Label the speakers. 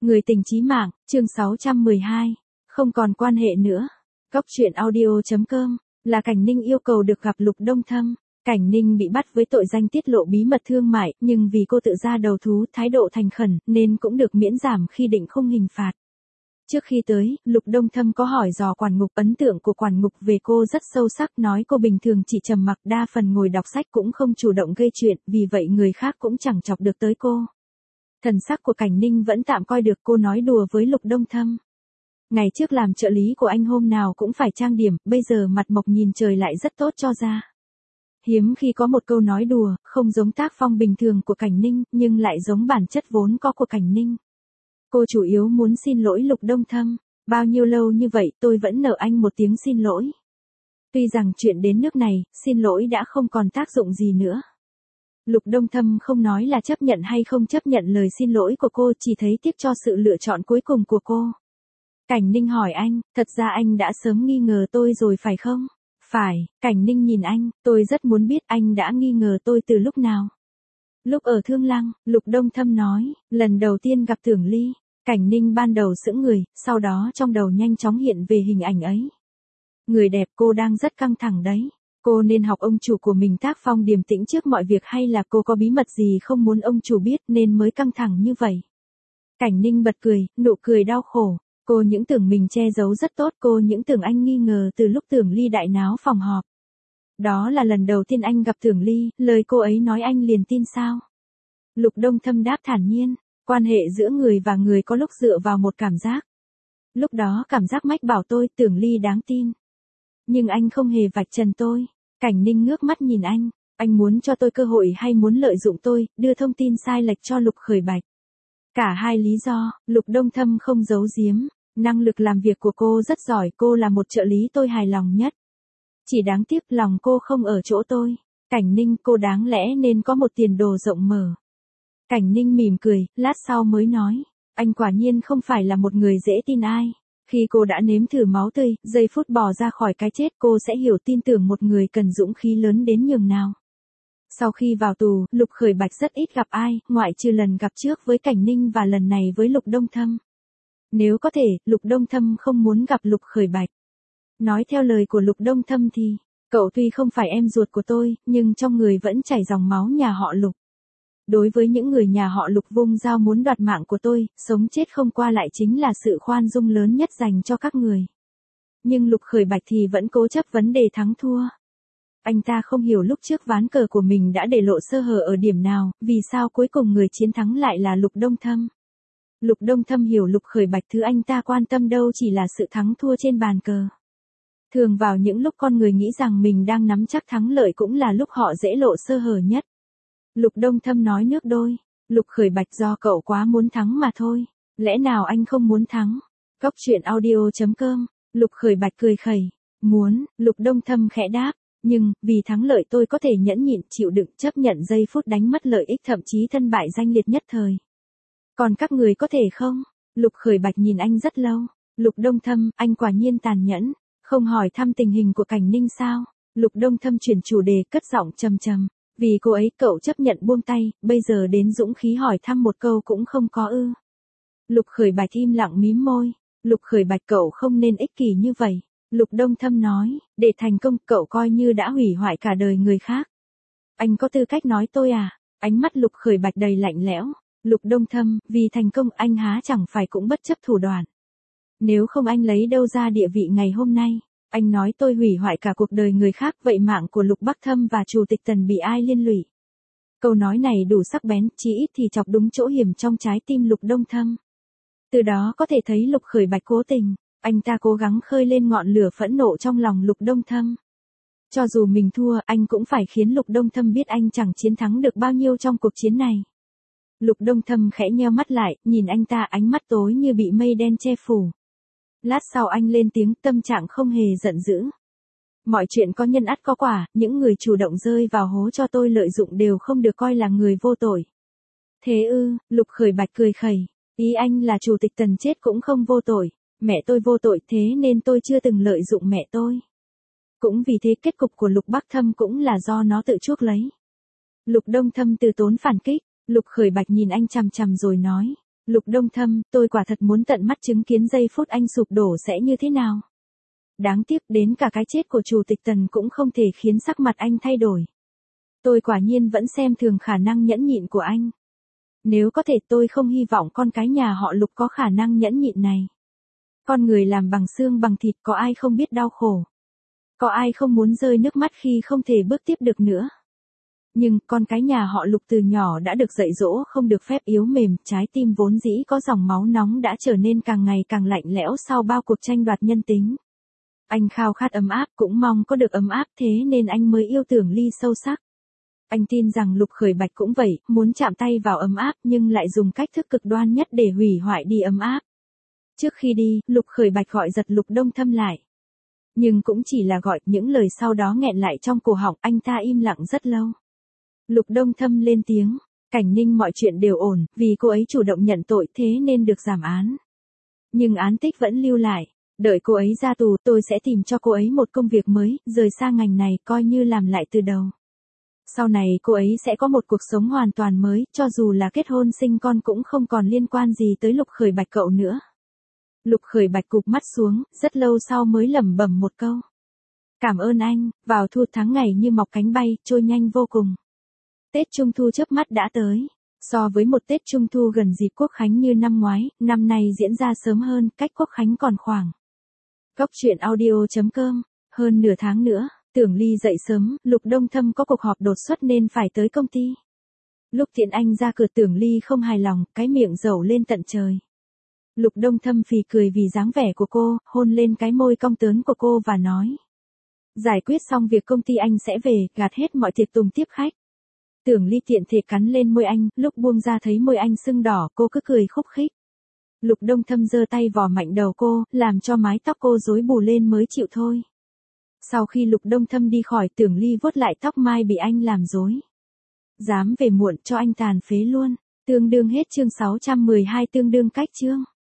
Speaker 1: Người tình chí mạng, chương 612. Không còn quan hệ nữa. Góc truyện audio.com. Là Cảnh Ninh yêu cầu được gặp Lục Đông Thâm. Cảnh Ninh bị bắt với tội danh tiết lộ bí mật thương mại, nhưng vì cô tự ra đầu thú, thái độ thành khẩn, nên cũng được miễn giảm khi định khung hình phạt. Trước khi tới, Lục Đông Thâm có hỏi dò quản ngục, ấn tượng của quản ngục về cô rất sâu sắc, nói cô bình thường chỉ trầm mặc, đa phần ngồi đọc sách cũng không chủ động gây chuyện, vì vậy người khác cũng chẳng chọc được tới cô. Thần sắc của Cảnh Ninh vẫn tạm coi được, cô nói đùa với Lục Đông Thâm. Ngày trước làm trợ lý của anh hôm nào cũng phải trang điểm, bây giờ mặt mộc nhìn trời lại rất tốt cho da. Hiếm khi có một câu nói đùa, không giống tác phong bình thường của Cảnh Ninh, nhưng lại giống bản chất vốn có của Cảnh Ninh. Cô chủ yếu muốn xin lỗi Lục Đông Thâm. Bao nhiêu lâu như vậy tôi vẫn nợ anh một tiếng xin lỗi. Tuy rằng chuyện đến nước này, xin lỗi đã không còn tác dụng gì nữa. Lục Đông Thâm không nói là chấp nhận hay không chấp nhận lời xin lỗi của cô, chỉ thấy tiếc cho sự lựa chọn cuối cùng của cô. Cảnh Ninh hỏi anh, thật ra anh đã sớm nghi ngờ tôi rồi phải không? Phải. Cảnh Ninh nhìn anh, tôi rất muốn biết anh đã nghi ngờ tôi từ lúc nào. Lúc ở Thương Lăng, Lục Đông Thâm nói, lần đầu tiên gặp Tưởng Ly. Cảnh Ninh ban đầu sững người, sau đó trong đầu nhanh chóng hiện về hình ảnh ấy. Người đẹp, cô đang rất căng thẳng đấy. Cô nên học ông chủ của mình tác phong điềm tĩnh trước mọi việc, hay là cô có bí mật gì không muốn ông chủ biết nên mới căng thẳng như vậy? Cảnh Ninh bật cười, nụ cười đau khổ. Cô những tưởng mình che giấu rất tốt, cô những tưởng anh nghi ngờ từ lúc Tưởng Ly đại náo phòng họp. Đó là lần đầu tiên anh gặp Tưởng Ly, lời cô ấy nói anh liền tin sao? Lục Đông Thâm đáp thản nhiên, quan hệ giữa người và người có lúc dựa vào một cảm giác. Lúc đó cảm giác mách bảo tôi Tưởng Ly đáng tin. Nhưng anh không hề vạch trần tôi. Cảnh Ninh ngước mắt nhìn anh muốn cho tôi cơ hội hay muốn lợi dụng tôi, đưa thông tin sai lệch cho Lục Khởi Bạch? Cả hai lý do. Lục Đông Thâm không giấu giếm. Năng lực làm việc của cô rất giỏi, cô là một trợ lý tôi hài lòng nhất. Chỉ đáng tiếc lòng cô không ở chỗ tôi. Cảnh Ninh, cô đáng lẽ nên có một tiền đồ rộng mở. Cảnh Ninh mỉm cười, lát sau mới nói, anh quả nhiên không phải là một người dễ tin ai. Khi cô đã nếm thử máu tươi, giây phút bò ra khỏi cái chết, cô sẽ hiểu tin tưởng một người cần dũng khí lớn đến nhường nào. Sau khi vào tù, Lục Khởi Bạch rất ít gặp ai, ngoại trừ lần gặp trước với Cảnh Ninh và lần này với Lục Đông Thâm. Nếu có thể, Lục Đông Thâm không muốn gặp Lục Khởi Bạch. Nói theo lời của Lục Đông Thâm thì, cậu tuy không phải em ruột của tôi, nhưng trong người vẫn chảy dòng máu nhà họ Lục. Đối với những người nhà họ Lục vung dao muốn đoạt mạng của tôi, sống chết không qua lại chính là sự khoan dung lớn nhất dành cho các người. Nhưng Lục Khởi Bạch thì vẫn cố chấp vấn đề thắng thua. Anh ta không hiểu lúc trước ván cờ của mình đã để lộ sơ hở ở điểm nào, vì sao cuối cùng người chiến thắng lại là Lục Đông Thâm. Lục Đông Thâm hiểu Lục Khởi Bạch, thứ anh ta quan tâm đâu chỉ là sự thắng thua trên bàn cờ. Thường vào những lúc con người nghĩ rằng mình đang nắm chắc thắng lợi cũng là lúc họ dễ lộ sơ hở nhất. Lục Đông Thâm nói nước đôi, Lục Khởi Bạch do cậu quá muốn thắng mà thôi. Lẽ nào anh không muốn thắng? Góc truyện audio.com. Lục Khởi Bạch cười khẩy, muốn. Lục Đông Thâm khẽ đáp, nhưng vì thắng lợi tôi có thể nhẫn nhịn chịu đựng, chấp nhận giây phút đánh mất lợi ích, thậm chí thân bại danh liệt nhất thời. Còn các người có thể không? Lục Khởi Bạch nhìn anh rất lâu. Lục Đông Thâm, anh quả nhiên tàn nhẫn. Không hỏi thăm tình hình của Cảnh Ninh sao? Lục Đông Thâm chuyển chủ đề, cất giọng trầm trầm. Vì cô ấy cậu chấp nhận buông tay, bây giờ đến dũng khí hỏi thăm một câu cũng không có ư? Lục Khởi Bạch im lặng mím môi. Lục Khởi Bạch, cậu không nên ích kỷ như vậy. Lục Đông Thâm nói, để thành công cậu coi như đã hủy hoại cả đời người khác. Anh có tư cách nói tôi à? Ánh mắt Lục Khởi Bạch đầy lạnh lẽo. Lục Đông Thâm, vì thành công anh há chẳng phải cũng bất chấp thủ đoạn. Nếu không anh lấy đâu ra địa vị ngày hôm nay? Anh nói tôi hủy hoại cả cuộc đời người khác, vậy mạng của Lục Bắc Thâm và Chủ tịch Tần bị ai liên lụy? Câu nói này đủ sắc bén, chí ít thì chọc đúng chỗ hiểm trong trái tim Lục Đông Thâm. Từ đó có thể thấy Lục Khởi Bạch cố tình, anh ta cố gắng khơi lên ngọn lửa phẫn nộ trong lòng Lục Đông Thâm. Cho dù mình thua, anh cũng phải khiến Lục Đông Thâm biết anh chẳng chiến thắng được bao nhiêu trong cuộc chiến này. Lục Đông Thâm khẽ nheo mắt lại, nhìn anh ta, ánh mắt tối như bị mây đen che phủ. Lát sau anh lên tiếng, tâm trạng không hề giận dữ. Mọi chuyện có nhân ắt có quả, những người chủ động rơi vào hố cho tôi lợi dụng đều không được coi là người vô tội. Thế ư? Lục Khởi Bạch cười khẩy. Ý anh là Chủ tịch Tần chết cũng không vô tội. Mẹ tôi vô tội, thế nên tôi chưa từng lợi dụng mẹ tôi. Cũng vì thế kết cục của Lục Bắc Thâm cũng là do nó tự chuốc lấy. Lục Đông Thâm từ tốn phản kích. Lục Khởi Bạch nhìn anh chằm chằm rồi nói, Lục Đông Thâm, tôi quả thật muốn tận mắt chứng kiến giây phút anh sụp đổ sẽ như thế nào. Đáng tiếc đến cả cái chết của Chủ tịch Tần cũng không thể khiến sắc mặt anh thay đổi. Tôi quả nhiên vẫn xem thường khả năng nhẫn nhịn của anh. Nếu có thể tôi không hy vọng con cái nhà họ Lục có khả năng nhẫn nhịn này. Con người làm bằng xương bằng thịt có ai không biết đau khổ. Có ai không muốn rơi nước mắt khi không thể bước tiếp được nữa. Nhưng con cái nhà họ Lục từ nhỏ đã được dạy dỗ không được phép yếu mềm, trái tim vốn dĩ có dòng máu nóng đã trở nên càng ngày càng lạnh lẽo sau bao cuộc tranh đoạt nhân tính. Anh khao khát ấm áp, cũng mong có được ấm áp, thế nên anh mới yêu Tưởng Ly sâu sắc. Anh tin rằng Lục Khởi Bạch cũng vậy, muốn chạm tay vào ấm áp nhưng lại dùng cách thức cực đoan nhất để hủy hoại đi ấm áp. Trước khi đi, Lục Khởi Bạch gọi giật Lục Đông Thâm lại. Nhưng cũng chỉ là gọi, những lời sau đó nghẹn lại trong cổ họng, anh ta im lặng rất lâu. Lục Đông Thâm lên tiếng, Cảnh Ninh mọi chuyện đều ổn, vì cô ấy chủ động nhận tội thế nên được giảm án. Nhưng án tích vẫn lưu lại, đợi cô ấy ra tù tôi sẽ tìm cho cô ấy một công việc mới, rời xa ngành này coi như làm lại từ đầu. Sau này cô ấy sẽ có một cuộc sống hoàn toàn mới, cho dù là kết hôn sinh con cũng không còn liên quan gì tới Lục Khởi Bạch cậu nữa. Lục Khởi Bạch cụp mắt xuống, rất lâu sau mới lẩm bẩm một câu. Cảm ơn anh, vào thu tháng ngày như mọc cánh bay, trôi nhanh vô cùng. Tết Trung Thu chớp mắt đã tới. So với một Tết Trung Thu gần dịp Quốc Khánh như năm ngoái, năm nay diễn ra sớm hơn, cách Quốc Khánh còn khoảng. Góc truyện audio.com, hơn nửa tháng nữa, Tưởng Ly dậy sớm, Lục Đông Thâm có cuộc họp đột xuất nên phải tới công ty. Lúc Thiện Anh ra cửa Tưởng Ly không hài lòng, cái miệng dẩu lên tận trời. Lục Đông Thâm phì cười vì dáng vẻ của cô, hôn lên cái môi cong tớn của cô và nói. Giải quyết xong việc công ty anh sẽ về, gạt hết mọi tiệc tùng tiếp khách. Tưởng Ly tiện thể cắn lên môi anh, lúc buông ra thấy môi anh sưng đỏ, cô cứ cười khúc khích. Lục Đông Thâm giơ tay vò mạnh đầu cô, làm cho mái tóc cô rối bù lên mới chịu thôi. Sau khi Lục Đông Thâm đi khỏi, Tưởng Ly vuốt lại tóc mai bị anh làm rối. Dám về muộn cho anh tàn phế luôn. Tương đương hết chương 612, tương đương cách chương.